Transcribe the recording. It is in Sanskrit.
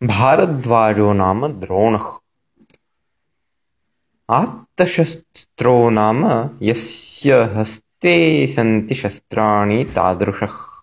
भारद्वाजो नाम द्रोणः। आत्तशस्त्रो नाम यस्य हस्ते सन्ति शस्त्राणि तादृशः।